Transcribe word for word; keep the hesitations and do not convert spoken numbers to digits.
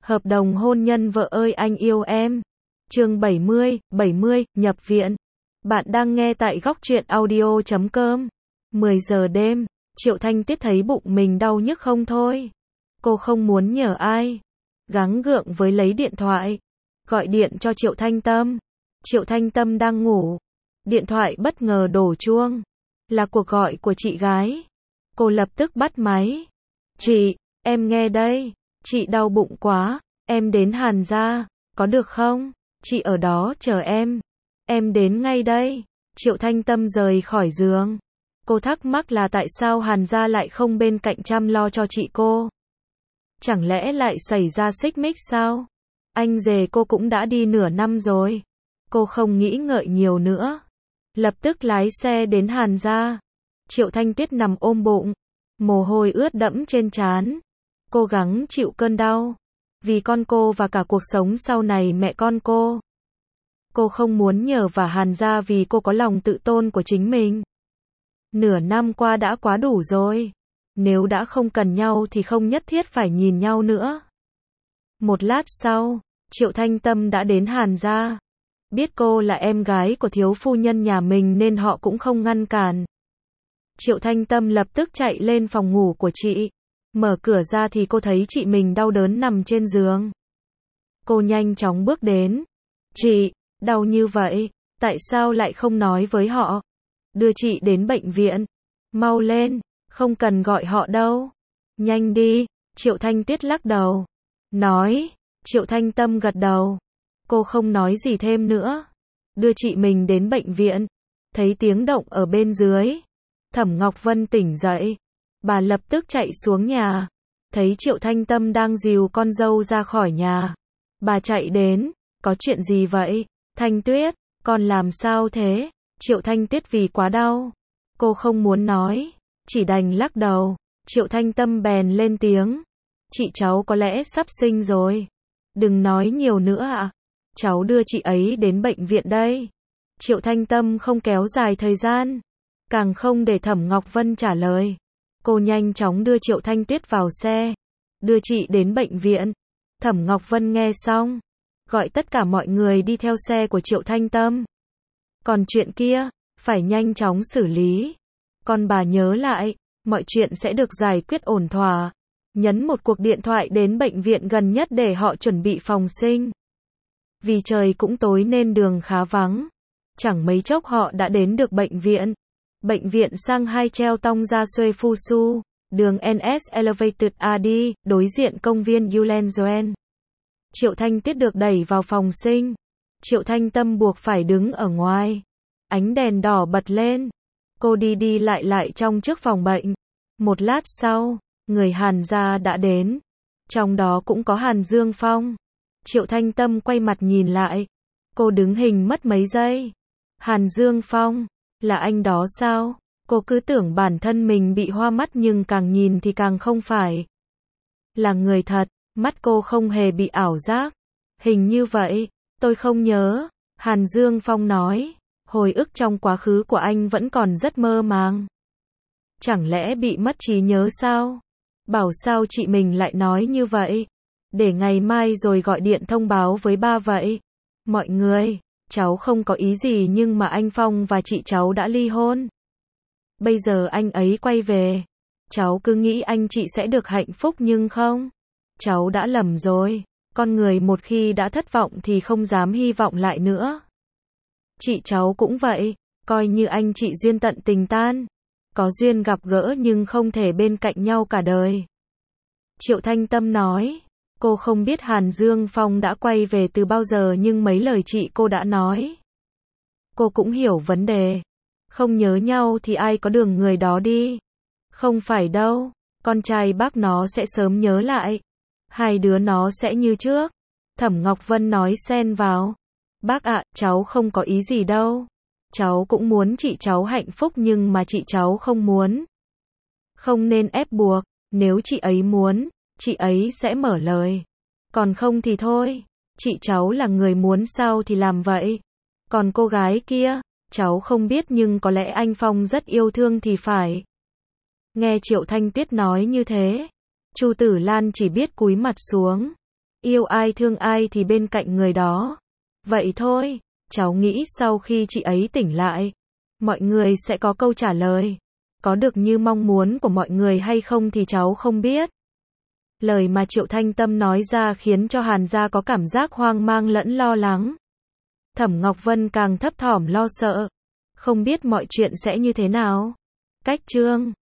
Hợp đồng hôn nhân vợ ơi anh yêu em. Chương bảy mươi, bảy mươi, nhập viện. Bạn đang nghe tại góc truyện audio chấm com. mười giờ đêm, Triệu Thanh Tuyết thấy bụng mình đau nhức không thôi. Cô không muốn nhờ ai. Gắng gượng với lấy điện thoại. Gọi điện cho Triệu Thanh Tâm. Triệu Thanh Tâm đang ngủ. Điện thoại bất ngờ đổ chuông. Là cuộc gọi của chị gái. Cô lập tức bắt máy. Chị, em nghe đây. Chị đau bụng quá. Em đến Hàn gia. Có được không? Chị ở đó chờ em. Em đến ngay đây. Triệu Thanh Tâm rời khỏi giường. Cô thắc mắc là tại sao Hàn gia lại không bên cạnh chăm lo cho chị cô. Chẳng lẽ lại xảy ra xích mích sao? Anh rể cô cũng đã đi nửa năm rồi. Cô không nghĩ ngợi nhiều nữa. Lập tức lái xe đến Hàn gia. Triệu Thanh Tuyết nằm ôm bụng. Mồ hôi ướt đẫm trên trán. Cố gắng chịu cơn đau. Vì con cô và cả cuộc sống sau này mẹ con cô. Cô không muốn nhờ vả Hàn gia vì cô có lòng tự tôn của chính mình. Nửa năm qua đã quá đủ rồi. Nếu đã không cần nhau thì không nhất thiết phải nhìn nhau nữa. Một lát sau, Triệu Thanh Tâm đã đến Hàn gia. Biết cô là em gái của thiếu phu nhân nhà mình nên họ cũng không ngăn cản. Triệu Thanh Tâm lập tức chạy lên phòng ngủ của chị. Mở cửa ra thì cô thấy chị mình đau đớn nằm trên giường. Cô nhanh chóng bước đến. Chị, đau như vậy, tại sao lại không nói với họ? Đưa chị đến bệnh viện. Mau lên, không cần gọi họ đâu. Nhanh đi, Triệu Thanh Tuyết lắc đầu. Nói, Triệu Thanh Tâm gật đầu. Cô không nói gì thêm nữa. Đưa chị mình đến bệnh viện. Thấy tiếng động ở bên dưới. Thẩm Ngọc Vân tỉnh dậy. Bà lập tức chạy xuống nhà. Thấy Triệu Thanh Tâm đang dìu con dâu ra khỏi nhà. Bà chạy đến. Có chuyện gì vậy? Thanh Tuyết, con làm sao thế? Triệu Thanh Tuyết vì quá đau. Cô không muốn nói. Chỉ đành lắc đầu. Triệu Thanh Tâm bèn lên tiếng. Chị cháu có lẽ sắp sinh rồi. Đừng nói nhiều nữa ạ. Cháu đưa chị ấy đến bệnh viện đây. Triệu Thanh Tâm không kéo dài thời gian. Càng không để Thẩm Ngọc Vân trả lời. Cô nhanh chóng đưa Triệu Thanh Tuyết vào xe. Đưa chị đến bệnh viện. Thẩm Ngọc Vân nghe xong. Gọi tất cả mọi người đi theo xe của Triệu Thanh Tâm. Còn chuyện kia, phải nhanh chóng xử lý. Con bà nhớ lại, mọi chuyện sẽ được giải quyết ổn thỏa. Nhấn một cuộc điện thoại đến bệnh viện gần nhất để họ chuẩn bị phòng sinh. Vì trời cũng tối nên đường khá vắng. Chẳng mấy chốc họ đã đến được bệnh viện. Bệnh viện sang hai treo tong ra Xuê Phu Su, đường en ét Elevated a đê, đối diện công viên Yulenjoen. Triệu Thanh Tuyết được đẩy vào phòng sinh. Triệu Thanh Tâm buộc phải đứng ở ngoài. Ánh đèn đỏ bật lên. Cô đi đi lại lại trong trước phòng bệnh. Một lát sau, người Hàn gia đã đến. Trong đó cũng có Hàn Dương Phong. Triệu Thanh Tâm quay mặt nhìn lại. Cô đứng hình mất mấy giây. Hàn Dương Phong, là anh đó sao? Cô cứ tưởng bản thân mình bị hoa mắt nhưng càng nhìn thì càng không phải. Là người thật, mắt cô không hề bị ảo giác. Hình như vậy, tôi không nhớ. Hàn Dương Phong nói, hồi ức trong quá khứ của anh vẫn còn rất mơ màng. Chẳng lẽ bị mất trí nhớ sao? Bảo sao chị mình lại nói như vậy? Để ngày mai rồi gọi điện thông báo với ba vậy. Mọi người, cháu không có ý gì nhưng mà anh Phong và chị cháu đã ly hôn. Bây giờ anh ấy quay về. Cháu cứ nghĩ anh chị sẽ được hạnh phúc nhưng không. Cháu đã lầm rồi. Con người một khi đã thất vọng thì không dám hy vọng lại nữa. Chị cháu cũng vậy. Coi như anh chị duyên tận tình tan. Có duyên gặp gỡ nhưng không thể bên cạnh nhau cả đời. Triệu Thanh Tâm nói. Cô không biết Hàn Dương Phong đã quay về từ bao giờ nhưng mấy lời chị cô đã nói. Cô cũng hiểu vấn đề. Không nhớ nhau thì ai có đường người đó đi. Không phải đâu, con trai bác nó sẽ sớm nhớ lại. Hai đứa nó sẽ như trước. Thẩm Ngọc Vân nói xen vào. Bác ạ, cháu không có ý gì đâu. Cháu cũng muốn chị cháu hạnh phúc nhưng mà chị cháu không muốn. Không nên ép buộc, nếu chị ấy muốn, chị ấy sẽ mở lời. Còn không thì thôi, chị cháu là người muốn sao thì làm vậy. Còn cô gái kia, cháu không biết nhưng có lẽ anh Phong rất yêu thương thì phải. Nghe Triệu Thanh Tuyết nói như thế, Chu Tử Lan chỉ biết cúi mặt xuống. Yêu ai thương ai thì bên cạnh người đó. Vậy thôi, cháu nghĩ sau khi chị ấy tỉnh lại, mọi người sẽ có câu trả lời. Có được như mong muốn của mọi người hay không thì cháu không biết. Lời mà Triệu Thanh Tâm nói ra khiến cho Hàn gia có cảm giác hoang mang lẫn lo lắng. Thẩm Ngọc Vân càng thấp thỏm lo sợ. Không biết mọi chuyện sẽ như thế nào. Cách chương